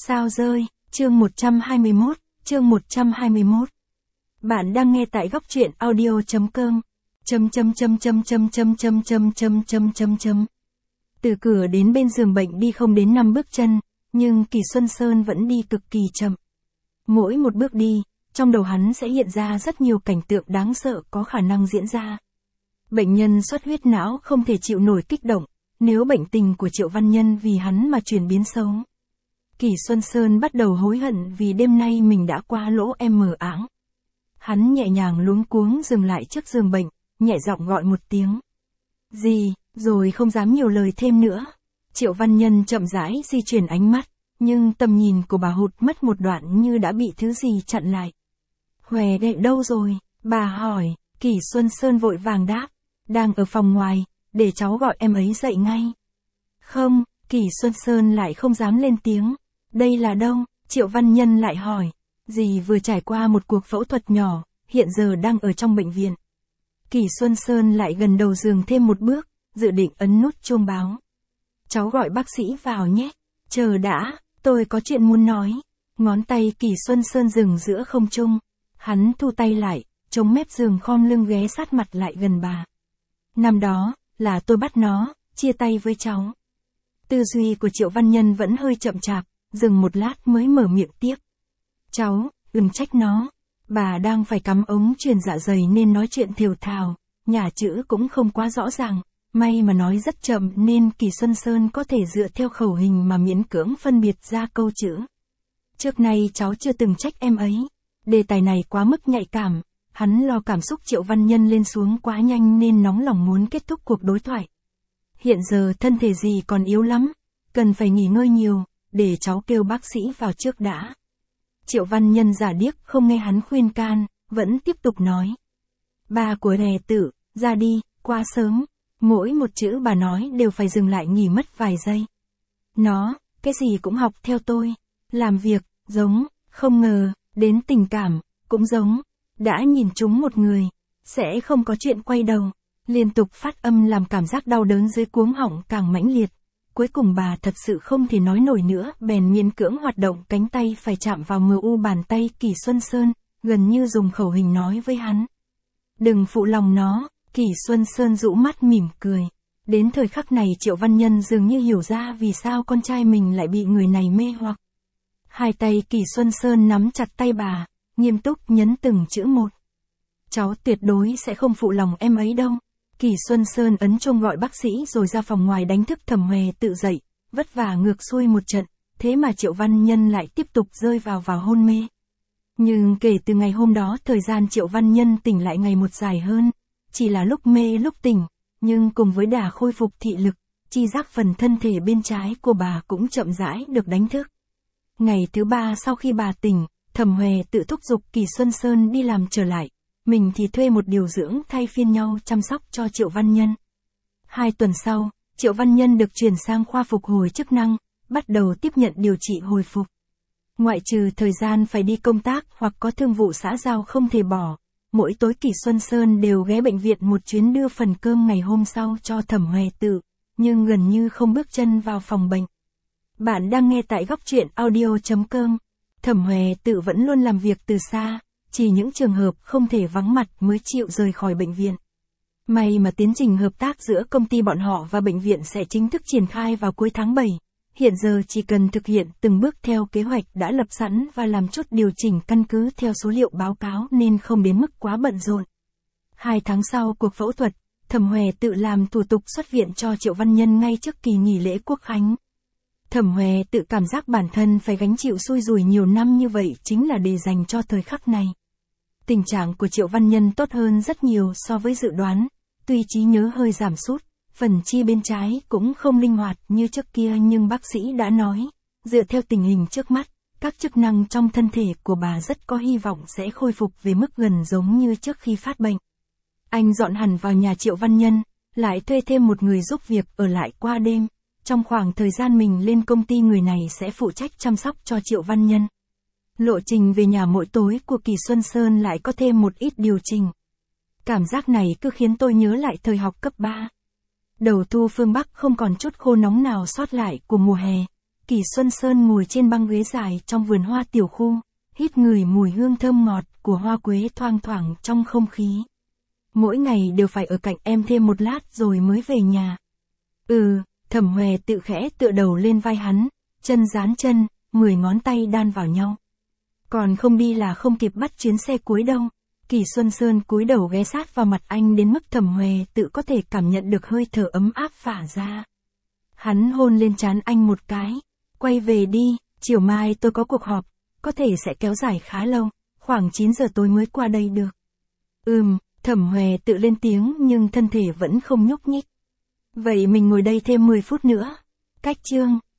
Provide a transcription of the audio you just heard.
Sao rơi, chương 121, chương 121. Bạn đang nghe tại góc truyện audio.com. Từ cửa đến bên giường bệnh đi không đến 5 bước chân, nhưng Kỳ Xuân Sơn vẫn đi cực kỳ chậm. Mỗi một bước đi, trong đầu hắn sẽ hiện ra rất nhiều cảnh tượng đáng sợ có khả năng diễn ra. Bệnh nhân xuất huyết não không thể chịu nổi kích động, nếu bệnh tình của Triệu Văn Nhân vì hắn mà chuyển biến xấu. Kỳ Xuân Sơn bắt đầu hối hận vì đêm nay mình đã qua lỗ mờ áng. Hắn nhẹ nhàng luống cuống dừng lại trước giường bệnh, nhẹ giọng gọi một tiếng. Gì, rồi không dám nhiều lời thêm nữa. Triệu Văn Nhân chậm rãi di chuyển ánh mắt, nhưng tầm nhìn của bà hụt mất một đoạn như đã bị thứ gì chặn lại. Hòe đệ đâu rồi, bà hỏi. Kỳ Xuân Sơn vội vàng đáp. Đang ở phòng ngoài, để cháu gọi em ấy dậy ngay. Không, Kỳ Xuân Sơn lại không dám lên tiếng. Đây là đâu? Triệu Văn Nhân lại hỏi. Dì vừa trải qua một cuộc phẫu thuật nhỏ, hiện giờ đang ở trong bệnh viện. Kỳ Xuân Sơn lại gần đầu giường thêm một bước, dự định ấn nút chuông báo. Cháu gọi bác sĩ vào nhé. Chờ đã, tôi có chuyện muốn nói. Ngón tay Kỳ Xuân Sơn dừng giữa không trung. Hắn thu tay lại, chống mép giường khom lưng ghé sát mặt lại gần bà. Năm đó, là tôi bắt nó, chia tay với cháu. Tư duy của Triệu Văn Nhân vẫn hơi chậm chạp, dừng một lát mới mở miệng tiếp. Cháu, đừng trách nó. Bà đang phải cắm ống truyền dạ dày nên nói chuyện thều thào, nhả chữ cũng không quá rõ ràng. May mà nói rất chậm nên Kỳ Xuân Sơn có thể dựa theo khẩu hình mà miễn cưỡng phân biệt ra câu chữ. Trước nay cháu chưa từng trách em ấy. Đề tài này quá mức nhạy cảm. Hắn lo cảm xúc Triệu Văn Nhân lên xuống quá nhanh nên nóng lòng muốn kết thúc cuộc đối thoại. Hiện giờ thân thể dì còn yếu lắm, cần phải nghỉ ngơi nhiều, để cháu kêu bác sĩ vào trước đã. Triệu Văn Nhân giả điếc không nghe hắn khuyên can, vẫn tiếp tục nói. Ba của Rè Tử, ra đi, quá sớm. Mỗi một chữ bà nói đều phải dừng lại nghỉ mất vài giây. Nó, cái gì cũng học theo tôi. Làm việc, giống, không ngờ, đến tình cảm, cũng giống. Đã nhìn trúng một người, sẽ không có chuyện quay đầu. Liên tục phát âm làm cảm giác đau đớn dưới cuống họng càng mãnh liệt. Cuối cùng bà thật sự không thể nói nổi nữa, bèn miễn cưỡng hoạt động cánh tay phải chạm vào mu bàn tay Kỳ Xuân Sơn, gần như dùng khẩu hình nói với hắn. Đừng phụ lòng nó. Kỳ Xuân Sơn rũ mắt mỉm cười. Đến thời khắc này Triệu Văn Nhân dường như hiểu ra vì sao con trai mình lại bị người này mê hoặc. Hai tay Kỳ Xuân Sơn nắm chặt tay bà, nghiêm túc nhấn từng chữ một. Cháu tuyệt đối sẽ không phụ lòng em ấy đâu. Kỳ Xuân Sơn ấn chuông gọi bác sĩ rồi ra phòng ngoài đánh thức Thẩm Huệ tự dậy, vất vả ngược xuôi một trận, thế mà Triệu Văn Nhân lại tiếp tục rơi vào hôn mê. Nhưng kể từ ngày hôm đó thời gian Triệu Văn Nhân tỉnh lại ngày một dài hơn, chỉ là lúc mê lúc tỉnh, nhưng cùng với đà khôi phục thị lực, chi giác phần thân thể bên trái của bà cũng chậm rãi được đánh thức. Ngày thứ ba sau khi bà tỉnh, Thẩm Huệ tự thúc giục Kỳ Xuân Sơn đi làm trở lại. Mình thì thuê một điều dưỡng thay phiên nhau chăm sóc cho Triệu Văn Nhân. 2 tuần sau, Triệu Văn Nhân được chuyển sang khoa phục hồi chức năng, bắt đầu tiếp nhận điều trị hồi phục. Ngoại trừ thời gian phải đi công tác hoặc có thương vụ xã giao không thể bỏ, mỗi tối Kỳ Xuân Sơn đều ghé bệnh viện một chuyến đưa phần cơm ngày hôm sau cho Thẩm Huệ Tự, nhưng gần như không bước chân vào phòng bệnh. Bạn đang nghe tại góc truyện audio.com. Thẩm Huệ Tự vẫn luôn làm việc từ xa. Chỉ những trường hợp không thể vắng mặt mới chịu rời khỏi bệnh viện. May mà tiến trình hợp tác giữa công ty bọn họ và bệnh viện sẽ chính thức triển khai vào cuối tháng 7. Hiện giờ chỉ cần thực hiện từng bước theo kế hoạch đã lập sẵn và làm chút điều chỉnh căn cứ theo số liệu báo cáo nên không đến mức quá bận rộn. 2 tháng sau cuộc phẫu thuật, Thẩm Huệ Tự làm thủ tục xuất viện cho Triệu Văn Nhân ngay trước kỳ nghỉ lễ Quốc khánh. Thẩm Huệ Tự cảm giác bản thân phải gánh chịu xui rủi nhiều năm như vậy chính là để dành cho thời khắc này. Tình trạng của Triệu Văn Nhân tốt hơn rất nhiều so với dự đoán, tuy trí nhớ hơi giảm sút, phần chi bên trái cũng không linh hoạt như trước kia nhưng bác sĩ đã nói, dựa theo tình hình trước mắt, các chức năng trong thân thể của bà rất có hy vọng sẽ khôi phục về mức gần giống như trước khi phát bệnh. Anh dọn hẳn vào nhà Triệu Văn Nhân, lại thuê thêm một người giúp việc ở lại qua đêm, trong khoảng thời gian mình lên công ty người này sẽ phụ trách chăm sóc cho Triệu Văn Nhân. Lộ trình về nhà mỗi tối của Kỳ Xuân Sơn lại có thêm một ít điều chỉnh. Cảm giác này cứ khiến tôi nhớ lại thời học cấp 3. Đầu thu phương Bắc không còn chút khô nóng nào sót lại của mùa hè. Kỳ Xuân Sơn ngồi trên băng ghế dài trong vườn hoa tiểu khu, hít ngửi mùi hương thơm ngọt của hoa quế thoang thoảng trong không khí. Mỗi ngày đều phải ở cạnh em thêm một lát rồi mới về nhà. Thẩm Hòe tự khẽ tựa đầu lên vai hắn, chân dán chân, 10 ngón tay đan vào nhau. Còn không đi là không kịp bắt chuyến xe cuối đâu. Kỳ Xuân Sơn cúi đầu ghé sát vào mặt anh đến mức Thẩm Hòe tự có thể cảm nhận được hơi thở ấm áp phả ra. Hắn hôn lên trán anh một cái. Quay về đi, chiều mai tôi có cuộc họp, có thể sẽ kéo dài khá lâu, khoảng 9 giờ tôi mới qua đây được. Thẩm Hòe tự lên tiếng nhưng thân thể vẫn không nhúc nhích. Vậy mình ngồi đây thêm 10 phút nữa. Cách chương.